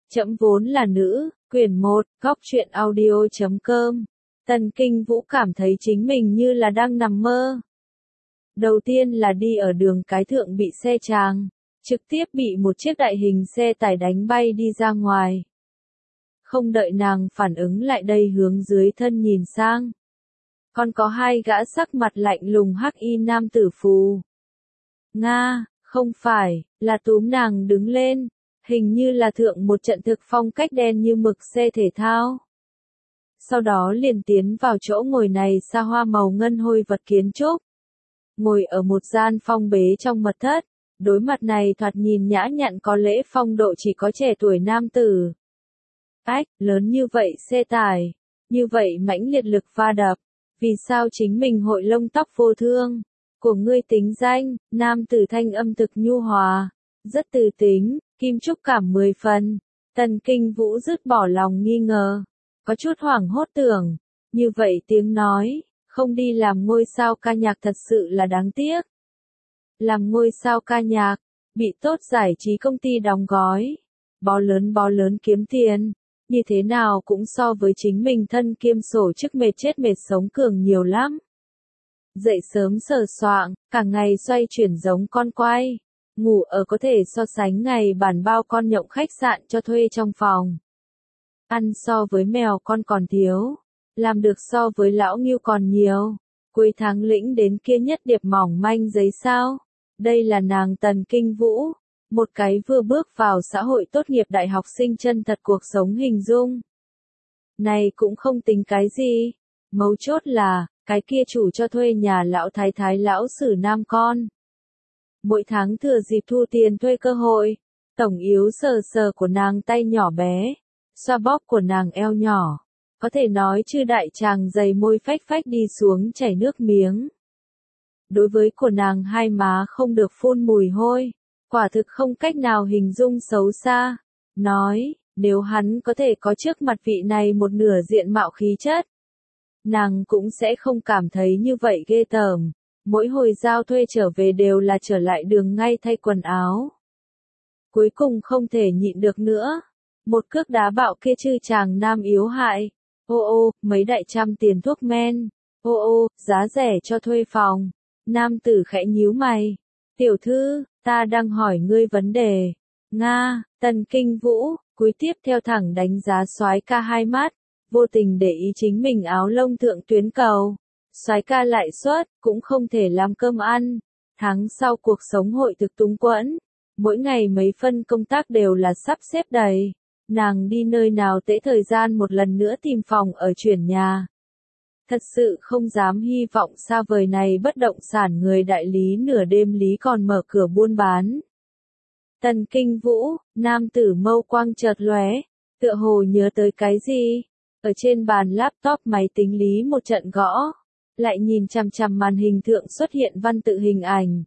Trẫm vốn là nữ, quyển 1, góc truyện audio.com. Tần Kinh Vũ cảm thấy chính mình như là đang nằm mơ. Đầu tiên là đi ở đường cái thượng bị xe tràng, trực tiếp bị một chiếc đại hình xe tải đánh bay đi ra ngoài. Không đợi nàng phản ứng lại đây hướng dưới thân nhìn sang. Còn có hai gã sắc mặt lạnh lùng hắc y nam tử phù. Nga, không phải, là túm nàng đứng lên. Hình như là thượng một trận thực phong cách đen như mực xe thể thao. Sau đó liền tiến vào chỗ ngồi này xa hoa màu ngân hôi vật kiến trúc. Ngồi ở một gian phong bế trong mật thất, đối mặt này thoạt nhìn nhã nhặn có lễ phong độ chỉ có trẻ tuổi nam tử. Ách, lớn như vậy xe tải, như vậy mãnh liệt lực va đập, vì sao chính mình hội lông tóc vô thương, của ngươi tính danh, nam tử thanh âm thực nhu hòa, rất từ tính. Kim Trúc cảm 10 phần, Tần Kinh Vũ dứt bỏ lòng nghi ngờ, có chút hoảng hốt tưởng, như vậy tiếng nói, không đi làm ngôi sao ca nhạc thật sự là đáng tiếc. Làm ngôi sao ca nhạc, bị tốt giải trí công ty đóng gói, bó lớn kiếm tiền, như thế nào cũng so với chính mình thân kiêm sổ chức mệt chết mệt sống cường nhiều lắm. Dậy sớm sờ soạng, cả ngày xoay chuyển giống con quay. Ngủ ở có thể so sánh ngày bản bao con nhộng khách sạn cho thuê trong phòng. Ăn so với mèo con còn thiếu, làm được so với lão ngưu còn nhiều. Cuối tháng lĩnh đến kia nhất điệp mỏng manh giấy sao. Đây là nàng Tần Kinh Vũ, một cái vừa bước vào xã hội tốt nghiệp đại học sinh chân thật cuộc sống hình dung. Này cũng không tính cái gì, mấu chốt là, cái kia chủ cho thuê nhà lão thái thái lão sử nam con. Mỗi tháng thừa dịp thu tiền thuê cơ hội, tổng yếu sờ sờ của nàng tay nhỏ bé, xoa bóp của nàng eo nhỏ, có thể nói chư đại chàng dày môi phách phách đi xuống chảy nước miếng. Đối với của nàng hai má không được phun mùi hôi, quả thực không cách nào hình dung xấu xa, nói, nếu hắn có thể có trước mặt vị này một nửa diện mạo khí chất, nàng cũng sẽ không cảm thấy như vậy ghê tởm. Mỗi hồi giao thuê trở về đều là trở lại đường ngay thay quần áo. Cuối cùng không thể nhịn được nữa. Một cước đá bạo kia chư chàng nam yếu hại. Ô, mấy đại trăm tiền thuốc men. Ô, giá rẻ cho thuê phòng. Nam tử khẽ nhíu mày. Tiểu thư, ta đang hỏi ngươi vấn đề. Nga, Tần Kinh Vũ, cúi tiếp theo thẳng đánh giá soái ca hai mắt. Vô tình để ý chính mình áo lông thượng tuyến cầu. Soái ca lại suất, cũng không thể làm cơm ăn. Tháng sau cuộc sống hội thực túng quẫn. Mỗi ngày mấy phân công tác đều là sắp xếp đầy. Nàng đi nơi nào tễ thời gian một lần nữa tìm phòng ở chuyển nhà. Thật sự không dám hy vọng xa vời này bất động sản người đại lý nửa đêm lý còn mở cửa buôn bán. Tần Kinh Vũ, nam tử mâu quang chợt lóe, tựa hồ nhớ tới cái gì. Ở trên bàn laptop máy tính lý một trận gõ. Lại nhìn chằm chằm màn hình thượng xuất hiện văn tự hình ảnh.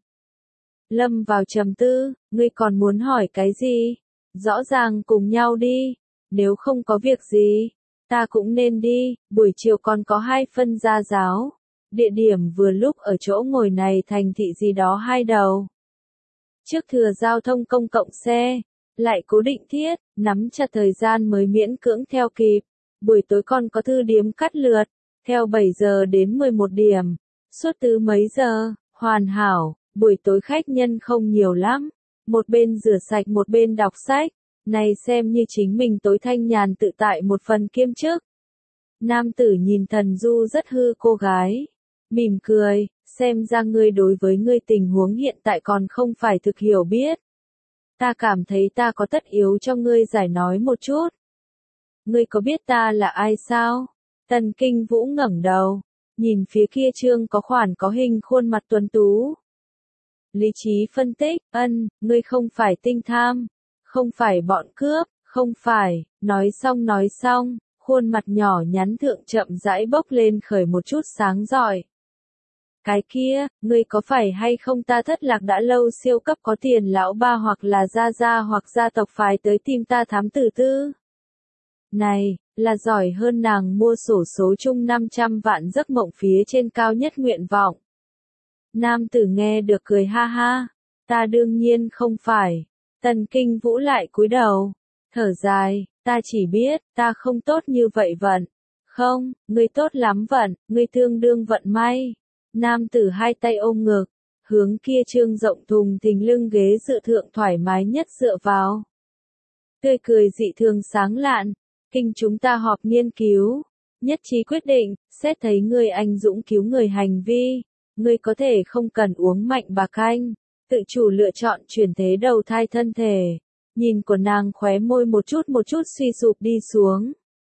Lâm vào trầm tư, ngươi còn muốn hỏi cái gì? Rõ ràng cùng nhau đi, nếu không có việc gì, ta cũng nên đi, buổi chiều còn có 2 phân gia giáo. Địa điểm vừa lúc ở chỗ ngồi này thành thị gì đó 2 đầu. Trước thừa giao thông công cộng xe, lại cố định thiết, nắm chặt thời gian mới miễn cưỡng theo kịp. Buổi tối còn có thư điếm cắt lượt. Theo 7 giờ đến 11 điểm, suốt từ mấy giờ, hoàn hảo, buổi tối khách nhân không nhiều lắm, một bên rửa sạch một bên đọc sách, này xem như chính mình tối thanh nhàn tự tại một phần kiêm chức. Nam tử nhìn thần du rất hư cô gái, mỉm cười, xem ra ngươi đối với ngươi tình huống hiện tại còn không phải thực hiểu biết. Ta cảm thấy ta có tất yếu cho ngươi giải nói một chút. Ngươi có biết ta là ai sao? Tần Kinh Vũ ngẩng đầu, nhìn phía kia trương có khoản có hình khuôn mặt tuấn tú. Lý trí phân tích, ngươi không phải tinh tham, không phải bọn cướp, không phải, nói xong, khuôn mặt nhỏ nhắn thượng chậm rãi bốc lên khởi một chút sáng rọi. Cái kia, ngươi có phải hay không ta thất lạc đã lâu siêu cấp có tiền lão ba hoặc là gia hoặc gia tộc phái tới tìm ta thám tử tư? Này, là giỏi hơn nàng mua xổ số chung 500 vạn giấc mộng phía trên cao nhất nguyện vọng. Nam tử nghe được cười ha ha, ta đương nhiên không phải. Tần Kinh Vũ lại cúi đầu, Thở dài, ta chỉ biết, ta không tốt như vậy vận. Không, ngươi tốt lắm vận, ngươi tương đương vận may. Nam tử hai tay ôm ngực, hướng kia trương rộng thùng thình lưng ghế dự thượng thoải mái nhất dựa vào. Tươi cười dị thường sáng lạn, kinh chúng ta họp nghiên cứu, nhất trí quyết định, xét thấy ngươi anh dũng cứu người hành vi, ngươi có thể không cần uống mạnh bạc canh, tự chủ lựa chọn chuyển thế đầu thai thân thể. Nhìn của nàng khóe môi một chút suy sụp đi xuống.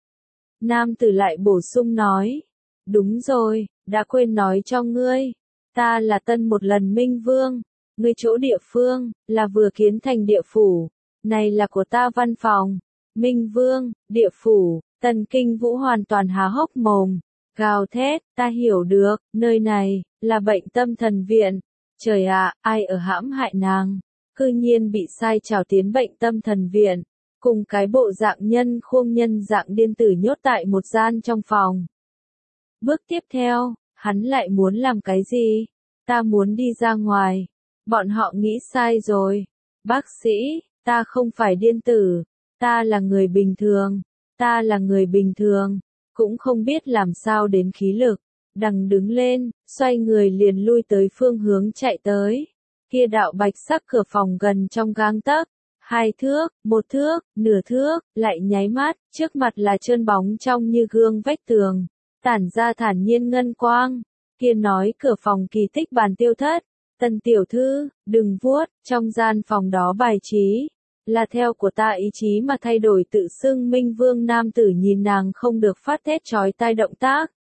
Nam tử lại bổ sung nói, đúng rồi, đã quên nói cho ngươi, ta là tân một lần minh vương, ngươi chỗ địa phương, là vừa kiến thành địa phủ, này là của ta văn phòng, minh vương, địa phủ, Tần Kinh Vũ hoàn toàn há hốc mồm, gào thét, ta hiểu được, nơi này, là bệnh tâm thần viện, trời ạ, ai ở hãm hại nàng, cư nhiên bị sai trảo tiến bệnh tâm thần viện. Cùng cái bộ dạng nhân khuông nhân dạng điên tử nhốt tại một gian trong phòng. Bước tiếp theo, hắn lại muốn làm cái gì? Ta muốn đi ra ngoài. Bọn họ nghĩ sai rồi. Bác sĩ, ta không phải điên tử. Ta là người bình thường. Ta là người bình thường. Cũng không biết làm sao đến khí lực. Đằng đứng lên, xoay người liền lui tới phương hướng chạy tới. Kia đạo bạch sắc cửa phòng gần trong gang tấc. 2 thước, 1 thước, nửa thước, lại nháy mắt, trước mặt là trơn bóng trong như gương vách tường, tản ra thản nhiên ngân quang. Kia nói cửa phòng kỳ tích bàn tiêu thất, Tần tiểu thư, đừng vuốt, trong gian phòng đó bài trí, là theo của ta ý chí mà thay đổi tự xưng minh vương. Nam tử nhìn nàng không được phát thét chói tai động tác.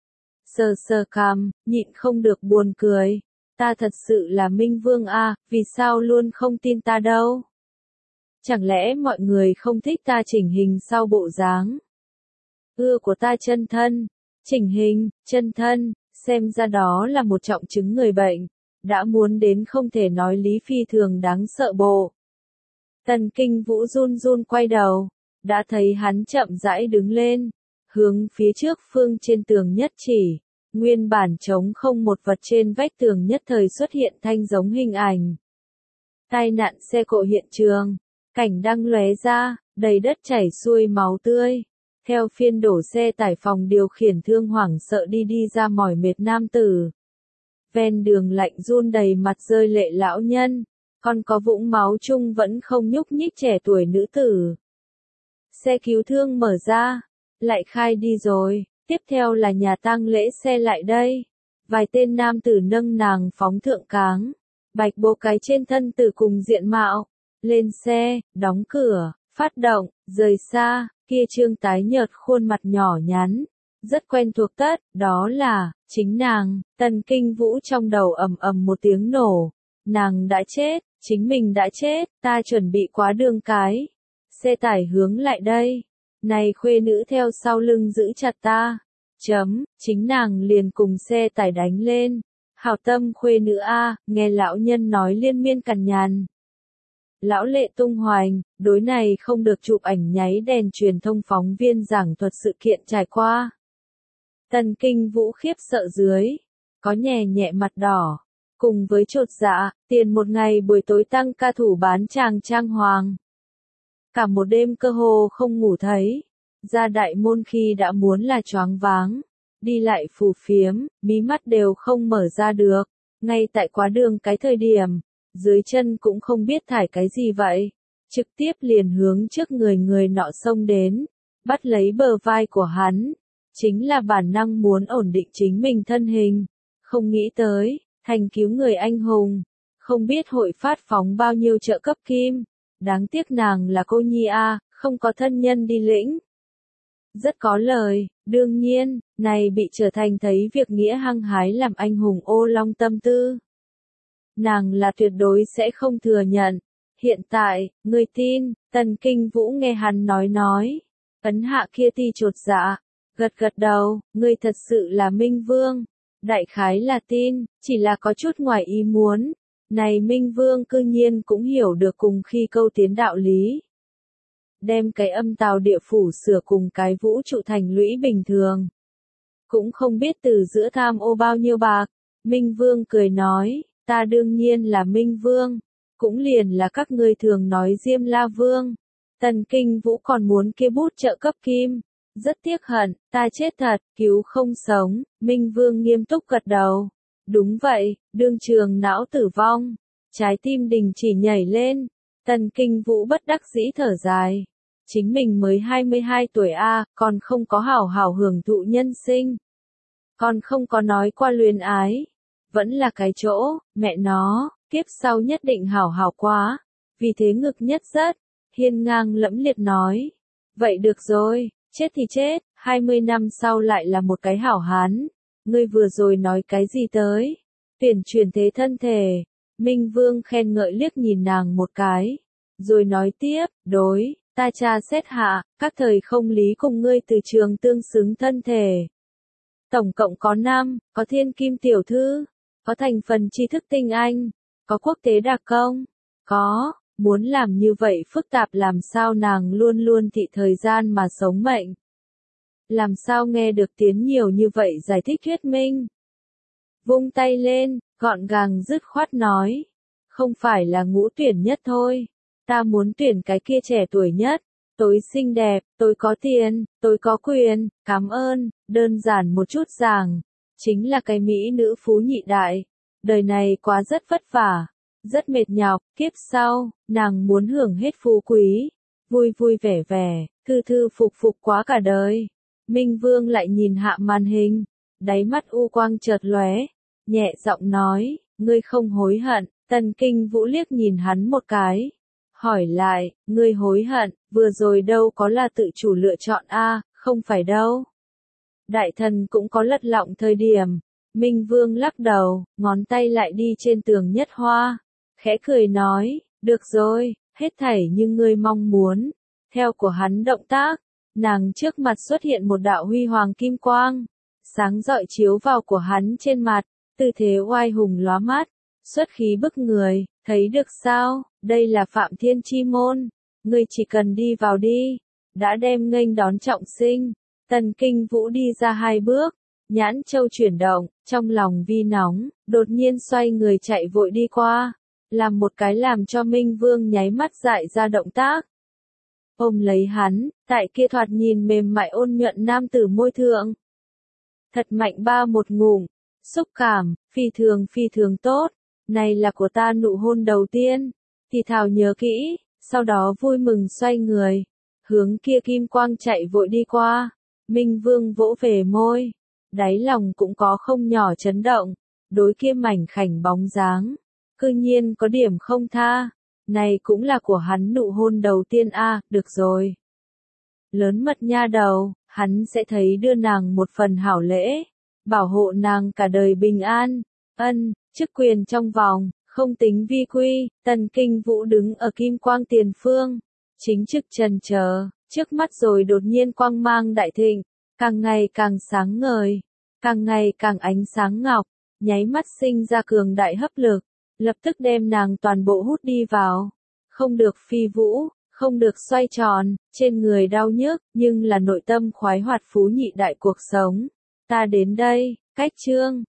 Sờ sờ cằm, nhịn không được buồn cười. Ta thật sự là minh vương à, vì sao luôn không tin ta đâu? Chẳng lẽ mọi người không thích ta chỉnh hình sau bộ dáng? Ưa của ta chân thân, chỉnh hình, chân thân, xem ra đó là một trọng chứng người bệnh, đã muốn đến không thể nói lý phi thường đáng sợ bộ. Tần Kinh Vũ run run quay đầu, đã thấy hắn chậm rãi đứng lên, hướng phía trước phương trên tường nhất chỉ, nguyên bản trống không một vật trên vách tường nhất thời xuất hiện thanh giống hình ảnh. Tai nạn xe cộ hiện trường. Cảnh đang lóe ra, đầy đất chảy xuôi máu tươi. Theo phiên đổ xe tải phòng điều khiển thương hoảng sợ đi ra mỏi mệt nam tử. Ven đường lạnh run đầy mặt rơi lệ lão nhân, còn có vũng máu chung vẫn không nhúc nhích trẻ tuổi nữ tử. Xe cứu thương mở ra, lại khai đi rồi, tiếp theo là nhà tang lễ xe lại đây. Vài tên nam tử nâng nàng phóng thượng cáng, bạch bố cái trên thân tử cùng diện mạo. Lên xe, đóng cửa, phát động, rời xa, kia trương tái nhợt khuôn mặt nhỏ nhắn, rất quen thuộc tất, đó là, chính nàng. Tần Kinh Vũ trong đầu ầm ầm một tiếng nổ, nàng đã chết, chính mình đã chết, ta chuẩn bị quá đường cái. Xe tải hướng lại đây, này khuê nữ theo sau lưng giữ chặt ta, chính nàng liền cùng xe tải đánh lên. Hảo tâm khuê nữ a, nghe lão nhân nói liên miên cằn nhằn. Lão lệ tung hoành, đối này không được chụp ảnh nháy đèn truyền thông phóng viên giảng thuật sự kiện trải qua. Tần Kinh Vũ khiếp sợ dưới, có nhẹ nhẹ mặt đỏ, cùng với chột dạ, tiền một ngày buổi tối tăng ca thủ bán tràng trang hoàng. Cả một đêm cơ hồ không ngủ thấy, ra đại môn khi đã muốn là choáng váng, đi lại phù phiếm, mí mắt đều không mở ra được, ngay tại quá đường cái thời điểm. Dưới chân cũng không biết thải cái gì vậy, trực tiếp liền hướng trước người nọ xông đến, bắt lấy bờ vai của hắn, chính là bản năng muốn ổn định chính mình thân hình, không nghĩ tới, thành cứu người anh hùng, không biết hội phát phóng bao nhiêu trợ cấp kim, đáng tiếc nàng là cô nhi a, không có thân nhân đi lĩnh. Rất có lời, đương nhiên, này bị trở thành thấy việc nghĩa hăng hái làm anh hùng ô long tâm tư. Nàng là tuyệt đối sẽ không thừa nhận. Hiện tại, ngươi tin, Tần Kinh Vũ nghe hắn nói. Ấn hạ kia ti chột dạ, gật đầu, ngươi thật sự là Minh Vương. Đại khái là tin, chỉ là có chút ngoài ý muốn. Này Minh Vương cư nhiên cũng hiểu được cùng khi câu tiến đạo lý. Đem cái âm tào địa phủ sửa cùng cái vũ trụ thành lũy bình thường. Cũng không biết từ giữa tham ô bao nhiêu bạc. Minh Vương cười nói. Ta đương nhiên là Minh Vương, cũng liền là các ngươi thường nói Diêm La Vương. Tần Kinh Vũ còn muốn kia bút trợ cấp kim. Rất tiếc hận, ta chết thật, cứu không sống, Minh Vương nghiêm túc gật đầu. Đúng vậy, đương trường não tử vong. Trái tim đình chỉ nhảy lên. Tần Kinh Vũ bất đắc dĩ thở dài. Chính mình mới 22 tuổi còn không có hảo hảo hưởng thụ nhân sinh. Còn không có nói qua luyến ái. Vẫn là cái chỗ, mẹ nó, kiếp sau nhất định hảo hảo quá. Vì thế ngực nhất rất, hiên ngang lẫm liệt nói. Vậy được rồi, chết thì chết, 20 năm sau lại là một cái hảo hán. Ngươi vừa rồi nói cái gì tới? Tuyển chuyển thế thân thể. Minh Vương khen ngợi liếc nhìn nàng một cái. Rồi nói tiếp, đối, ta tra xét hạ, các thời không lý cùng ngươi từ trường tương xứng thân thể. Tổng cộng có 5, có thiên kim tiểu thư, có thành phần tri thức tinh anh, có quốc tế đặc công, có, muốn làm như vậy phức tạp làm sao nàng luôn luôn thị thời gian mà sống mệnh. Làm sao nghe được tiến nhiều như vậy giải thích thuyết minh. Vung tay lên, gọn gàng dứt khoát nói. Không phải là ngũ tuyển nhất thôi. Ta muốn tuyển cái kia trẻ tuổi nhất. Tối xinh đẹp, tối có tiền, tối có quyền, cảm ơn, đơn giản một chút giảng. Chính là cái mỹ nữ phú nhị đại. Đời này quá rất vất vả, rất mệt nhọc, kiếp sau, nàng muốn hưởng hết phú quý. Vui vui vẻ vẻ, thư thư phục phục quá cả đời. Minh Vương lại nhìn hạ màn hình, đáy mắt u quang chợt lóe, nhẹ giọng nói, ngươi không hối hận. Tần Kinh Vũ liếc nhìn hắn một cái, hỏi lại, ngươi hối hận, vừa rồi đâu có là tự chủ lựa chọn không phải đâu. Đại thần cũng có lật lọng thời điểm. Minh Vương lắc đầu, ngón tay lại đi trên tường nhất hoa, khẽ cười nói, được rồi, hết thảy như ngươi mong muốn. Theo của hắn động tác, nàng trước mặt xuất hiện một đạo huy hoàng kim quang, sáng rọi chiếu vào của hắn trên mặt, tư thế oai hùng lóa mắt, xuất khí bức người, thấy được sao, đây là Phạm Thiên Chi môn, ngươi chỉ cần đi vào đi, đã đem nghênh đón trọng sinh. Tần Kinh Vũ đi ra 2 bước, nhãn châu chuyển động, trong lòng vi nóng, đột nhiên xoay người chạy vội đi qua, làm một cái làm cho Minh Vương nháy mắt dại ra động tác. Ôm lấy hắn, tại kia thoạt nhìn mềm mại ôn nhuận nam tử môi thượng. Thật mạnh một ngụm, xúc cảm, phi thường tốt, này là của ta nụ hôn đầu tiên, thì thảo nhớ kỹ, sau đó vui mừng xoay người, hướng kia kim quang chạy vội đi qua. Minh Vương vỗ về môi, đáy lòng cũng có không nhỏ chấn động, đối kia mảnh khảnh bóng dáng, cư nhiên có điểm không tha, này cũng là của hắn nụ hôn đầu tiên được rồi. Lớn mật nha đầu, hắn sẽ thấy đưa nàng một phần hảo lễ, bảo hộ nàng cả đời bình an, chức quyền trong vòng, không tính vi quy. Tần Kinh Vũ đứng ở kim quang tiền phương, chính trực trần chờ, trước mắt rồi đột nhiên quang mang đại thịnh, càng ngày càng sáng ngời, càng ngày càng ánh sáng ngọc, nháy mắt sinh ra cường đại hấp lực, lập tức đem nàng toàn bộ hút đi vào. Không được phi vũ, không được xoay tròn, trên người đau nhức, nhưng là nội tâm khoái hoạt phú nhị đại cuộc sống. Ta đến đây, cách chương.